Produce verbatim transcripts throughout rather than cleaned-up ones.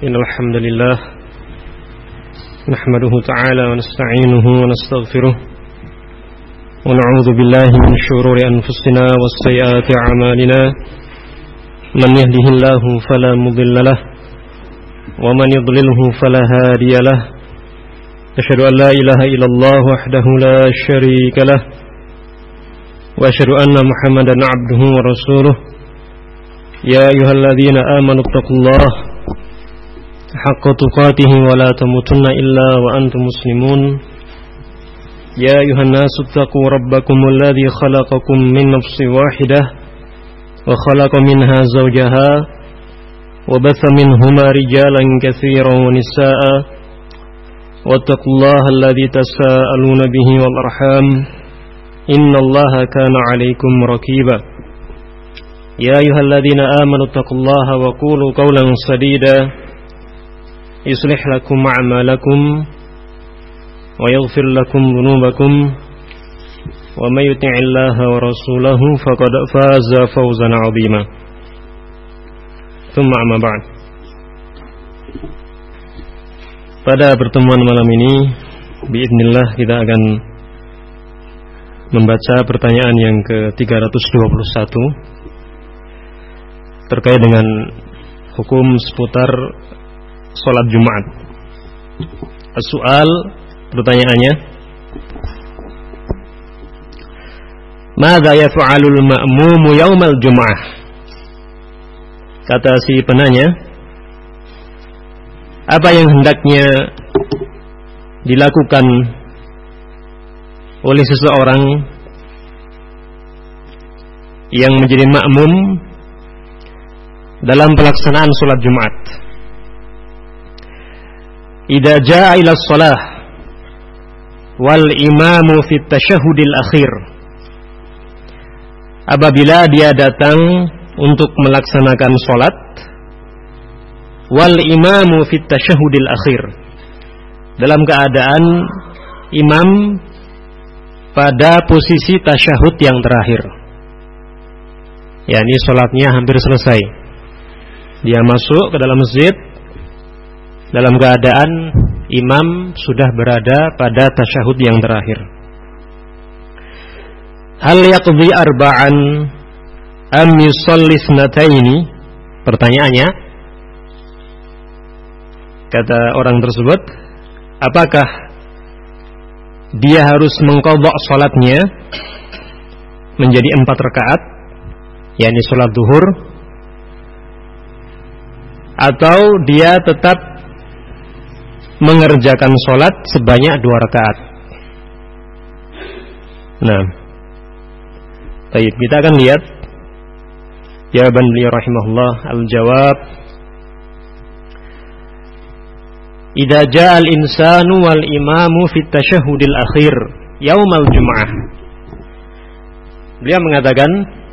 إن الحمد لله نحمده تعالى ونستعينه ونستغفره ونعوذ بالله من شرور أنفسنا والسيئات أعمالنا من يهده الله فلا مضل له ومن يضلله فلا هادي له أشهد أن لا إله إلا الله وحده لا شريك له وأشهد أن محمدا عبده ورسوله يا أيها الذين آمنوا اتقوا الله حق تقاته ولا تموتن إلا وأنتم مسلمون يا أيها الناس اتقوا ربكم الذي خلقكم من نفس واحدة وخلق منها زوجها وبث منهما رجالا كثيرا ونساء واتقوا الله الذي تساءلون به والأرحام إن الله كان عليكم رقيبا يا أيها الذين آمنوا اتقوا الله وقولوا قولا سديدا يصلح لكم أعمالكم ويغفر لكم ذنوبكم ومن يطع الله ورسوله فقد فاز فوزا عظيما ثم أما بعد. Pada pertemuan malam ini biidznillah kita akan membaca pertanyaan yang ke tiga ratus dua puluh satu terkait dengan hukum seputar salat Jumat. As-su'al, pertanyaannya, Madza yaf'alul ma'mumu yaumal jum'ah? Kata si penanya, apa yang hendaknya dilakukan oleh seseorang yang menjadi makmum dalam pelaksanaan salat Jumat? Idza jaa ila shalah wal imamu fi tasyahhudil akhir. Apabila dia datang untuk melaksanakan salat wal imamu fi tasyahhudil akhir, dalam keadaan imam pada posisi tasyahud yang terakhir, yakni salatnya hampir selesai. Dia masuk ke dalam masjid dalam keadaan imam sudah berada pada tasyahud yang terakhir. Hal yaqdi arba'an am yusalli snataini? Pertanyaannya, kata orang tersebut, apakah dia harus mengqadha salatnya menjadi empat rakaat, yakni salat zuhur, atau dia tetap mengerjakan sholat sebanyak dua rakaat? Nah, baik, kita akan lihat jawaban beliau rahimahullah. Al-jawab, idza jaa al-insanu wal imamu fi tasyahhudil akhir yaumal jum'ah. Beliau mengatakan,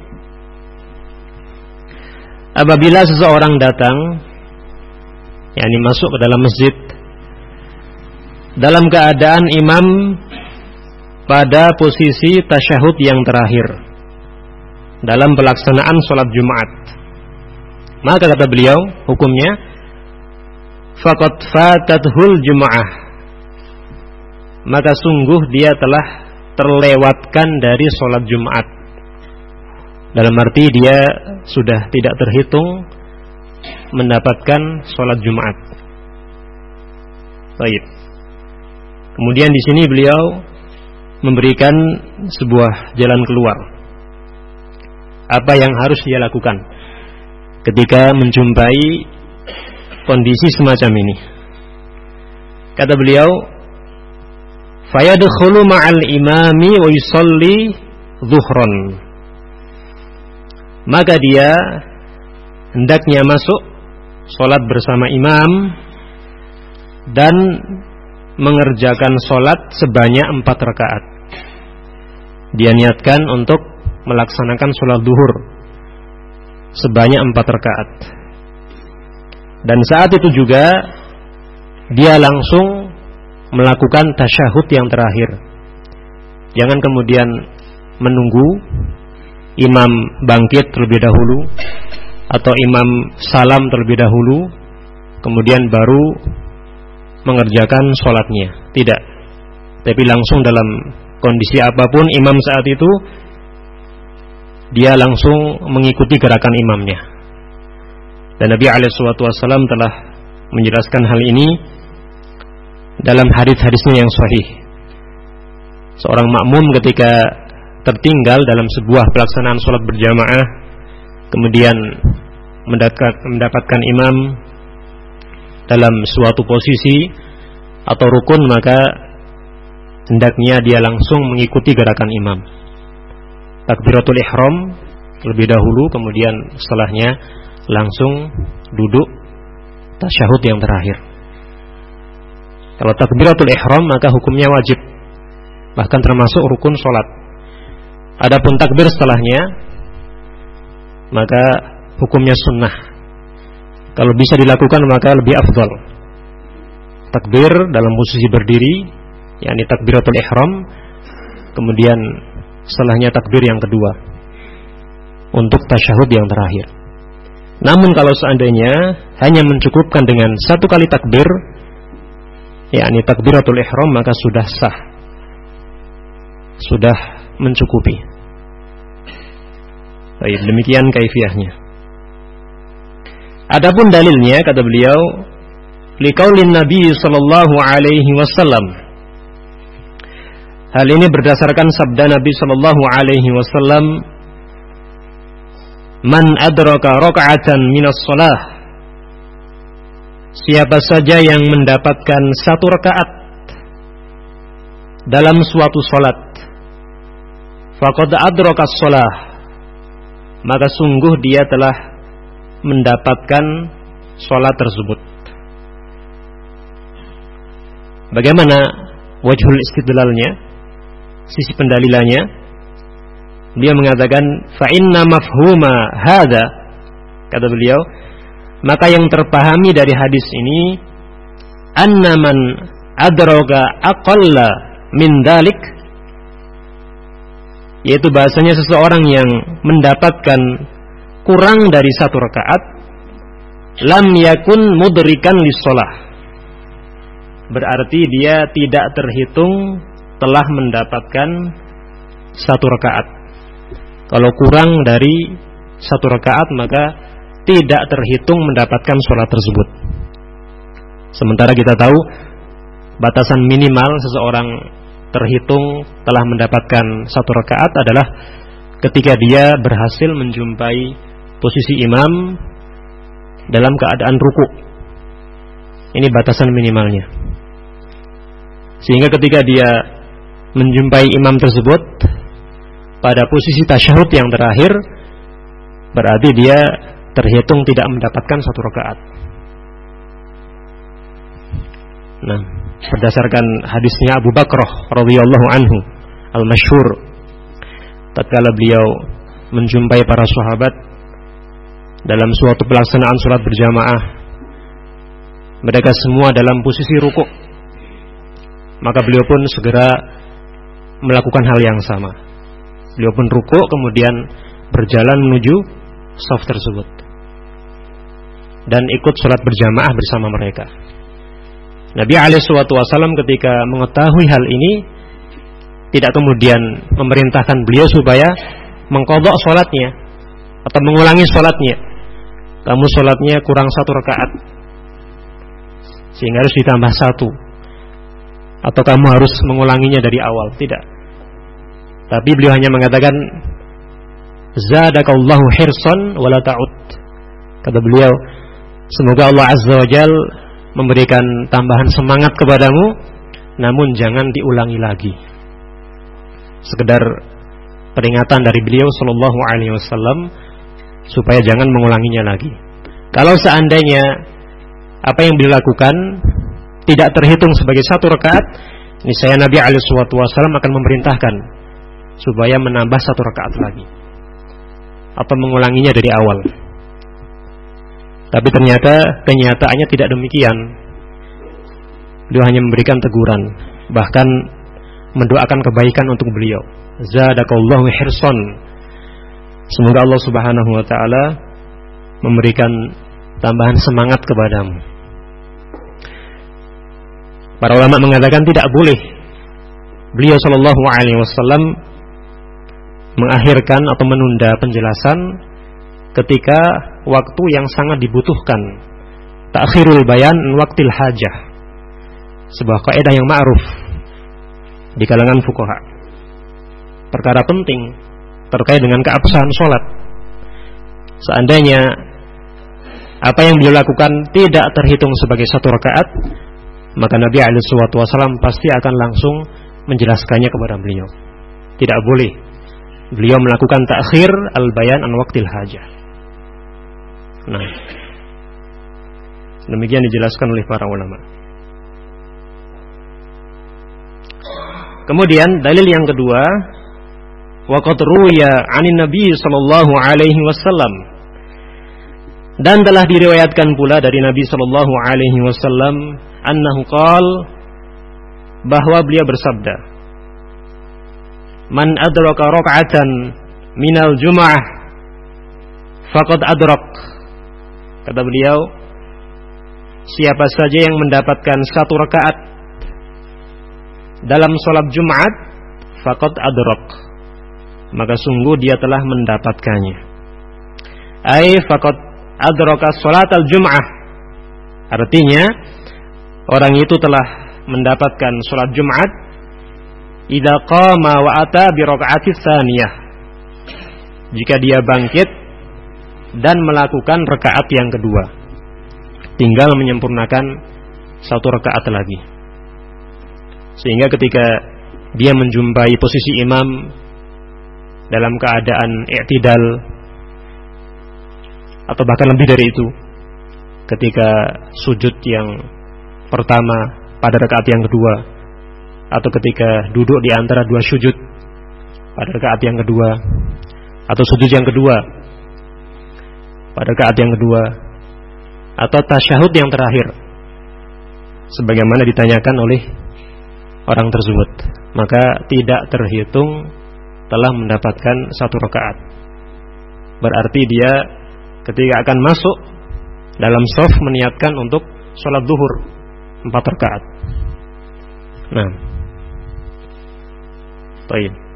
apabila seseorang datang, yakni masuk ke dalam masjid dalam keadaan imam pada posisi tasyahud yang terakhir dalam pelaksanaan sholat Jumat, maka kata beliau, hukumnya faqad fatathul jum'ah, maka sungguh dia telah terlewatkan dari sholat Jumat. Dalam arti dia sudah tidak terhitung mendapatkan sholat Jumat. Baik. Kemudian di sini beliau memberikan sebuah jalan keluar. Apa yang harus dia lakukan ketika menjumpai kondisi semacam ini? Kata beliau, fayadkhulu ma'al imami wa yusalli zuhran. Maka dia hendaknya masuk salat bersama imam dan mengerjakan sholat sebanyak empat rakaat. Dia niatkan untuk melaksanakan sholat duhur sebanyak empat rakaat. Dan saat itu juga dia langsung melakukan tasyahud yang terakhir. Jangan kemudian menunggu imam bangkit terlebih dahulu atau imam salam terlebih dahulu kemudian baru mengerjakan sholatnya. Tidak, tapi langsung dalam kondisi apapun imam saat itu, dia langsung mengikuti gerakan imamnya. Dan Nabi alaihi wasallam telah menjelaskan hal ini dalam hadis-hadisnya yang sahih. Seorang makmum ketika tertinggal dalam sebuah pelaksanaan sholat berjamaah, kemudian mendapatkan imam dalam suatu posisi atau rukun, maka hendaknya dia langsung mengikuti gerakan imam. Takbiratul ihram lebih dahulu, kemudian setelahnya langsung duduk tasyahud yang terakhir. Kalau takbiratul ihram maka hukumnya wajib, bahkan termasuk rukun sholat. Adapun takbir setelahnya maka hukumnya sunnah. Kalau bisa dilakukan maka lebih afdal. Takbir dalam posisi berdiri, yakni takbiratul ihram, kemudian setelahnya takbir yang kedua untuk tasyahud yang terakhir. Namun kalau seandainya hanya mencukupkan dengan satu kali takbir, yakni takbiratul ihram, maka sudah sah, sudah mencukupi. Baik, demikian kaifiyahnya. Adapun dalilnya, kata beliau, liqaulin Nabi sallallahu alaihi wasallam. Hal ini berdasarkan sabda Nabi sallallahu alaihi wasallam, man adraka raka'atan minas shalah, siapa saja yang mendapatkan satu rakaat dalam suatu salat, faqad adraka shalah, maka sungguh dia telah mendapatkan salat tersebut. Bagaimana wajhul istidlalnya, sisi pendalilannya? Dia mengatakan fa inna mafhuma hadza, kata beliau, maka yang terpahami dari hadis ini, anna man adraka aqalla min dalik, yaitu bahasanya seseorang yang mendapatkan kurang dari satu rakaat, lam yakun mudrikan lis-shalah, berarti dia tidak terhitung telah mendapatkan satu rakaat. Kalau kurang dari satu rakaat maka tidak terhitung mendapatkan sholat tersebut. Sementara kita tahu batasan minimal seseorang terhitung telah mendapatkan satu rakaat adalah ketika dia berhasil menjumpai posisi imam dalam keadaan ruku. Ini batasan minimalnya. Sehingga ketika dia menjumpai imam tersebut pada posisi tasyahud yang terakhir, berarti dia terhitung tidak mendapatkan satu rakaat. Nah, berdasarkan hadisnya Abu Bakrah radhiyallahu anhu al-masyhur, tatkala beliau menjumpai para sahabat dalam suatu pelaksanaan salat berjamaah, mereka semua dalam posisi rukuk, maka beliau pun segera melakukan hal yang sama. Beliau pun rukuk, kemudian berjalan menuju shaf tersebut dan ikut sholat berjamaah bersama mereka. Nabi alaihi wasallam ketika mengetahui hal ini, tidak kemudian memerintahkan beliau supaya mengqadha sholatnya atau mengulangi sholatnya. Kamu sholatnya kurang satu rakaat sehingga harus ditambah satu, atau kamu harus mengulanginya dari awal. Tidak. Tapi beliau hanya mengatakan, zadakallahu hirsan wala ta'ud. Kata beliau, semoga Allah azza wa jal memberikan tambahan semangat kepadamu, namun jangan diulangi lagi. Sekedar peringatan dari beliau sallallahu alaihi wasallam supaya jangan mengulanginya lagi. Kalau seandainya apa yang beliau lakukan tidak terhitung sebagai satu rakaat, niscaya Nabi alaihi wasallam akan memerintahkan supaya menambah satu rakaat lagi atau mengulanginya dari awal. Tapi ternyata kenyataannya tidak demikian. Beliau hanya memberikan teguran, bahkan mendoakan kebaikan untuk beliau. Zadakallahu hirsan, semoga Allah subhanahu wa ta'ala memberikan tambahan semangat kepadamu. Para ulama mengatakan tidak boleh beliau sallallahu alaihi wasallam mengakhirkan atau menunda penjelasan ketika waktu yang sangat dibutuhkan. Ta'khirul bayan waqtil hajah, sebuah kaidah yang ma'ruf di kalangan fuqaha. Perkara penting terkait dengan keabsahan sholat, seandainya apa yang beliau lakukan tidak terhitung sebagai satu rakaat, maka Nabi alaihi wasallam pasti akan langsung menjelaskannya kepada beliau. Tidak boleh beliau melakukan ta'khir al-bayan an waqtil hajah. Nah, demikian dijelaskan oleh para ulama. Kemudian dalil yang kedua, waqad ruya 'anin nabi sallallahu alaihi wasallam, dan telah diriwayatkan pula dari Nabi sallallahu alaihi wasallam annahu qala, bahwa beliau bersabda, man adraka rak'atan minal jum'ah faqad adrak. Kata beliau, siapa saja yang mendapatkan satu rakaat dalam sholat Jumat, faqad adrak, maka sungguh dia telah mendapatkannya. Ai faqad adraka sholatal Jum'ah, artinya orang itu telah mendapatkan sholat Jumat idza qama wa ata bi raka'ati tsaniyah, jika dia bangkit dan melakukan rakaat yang kedua, tinggal menyempurnakan satu rakaat lagi. Sehingga ketika dia menjumpai posisi imam dalam keadaan i'tidal, atau bahkan lebih dari itu, ketika sujud yang pertama pada rakaat yang kedua, atau ketika duduk di antara dua sujud pada rakaat yang kedua, atau sujud yang kedua pada rakaat yang kedua, atau tasyahud yang terakhir, sebagaimana ditanyakan oleh orang tersebut, maka tidak terhitung telah mendapatkan satu rakaat. Berarti dia ketika akan masuk dalam shaf meniatkan untuk sholat zuhur empat rakaat. Nah, baik.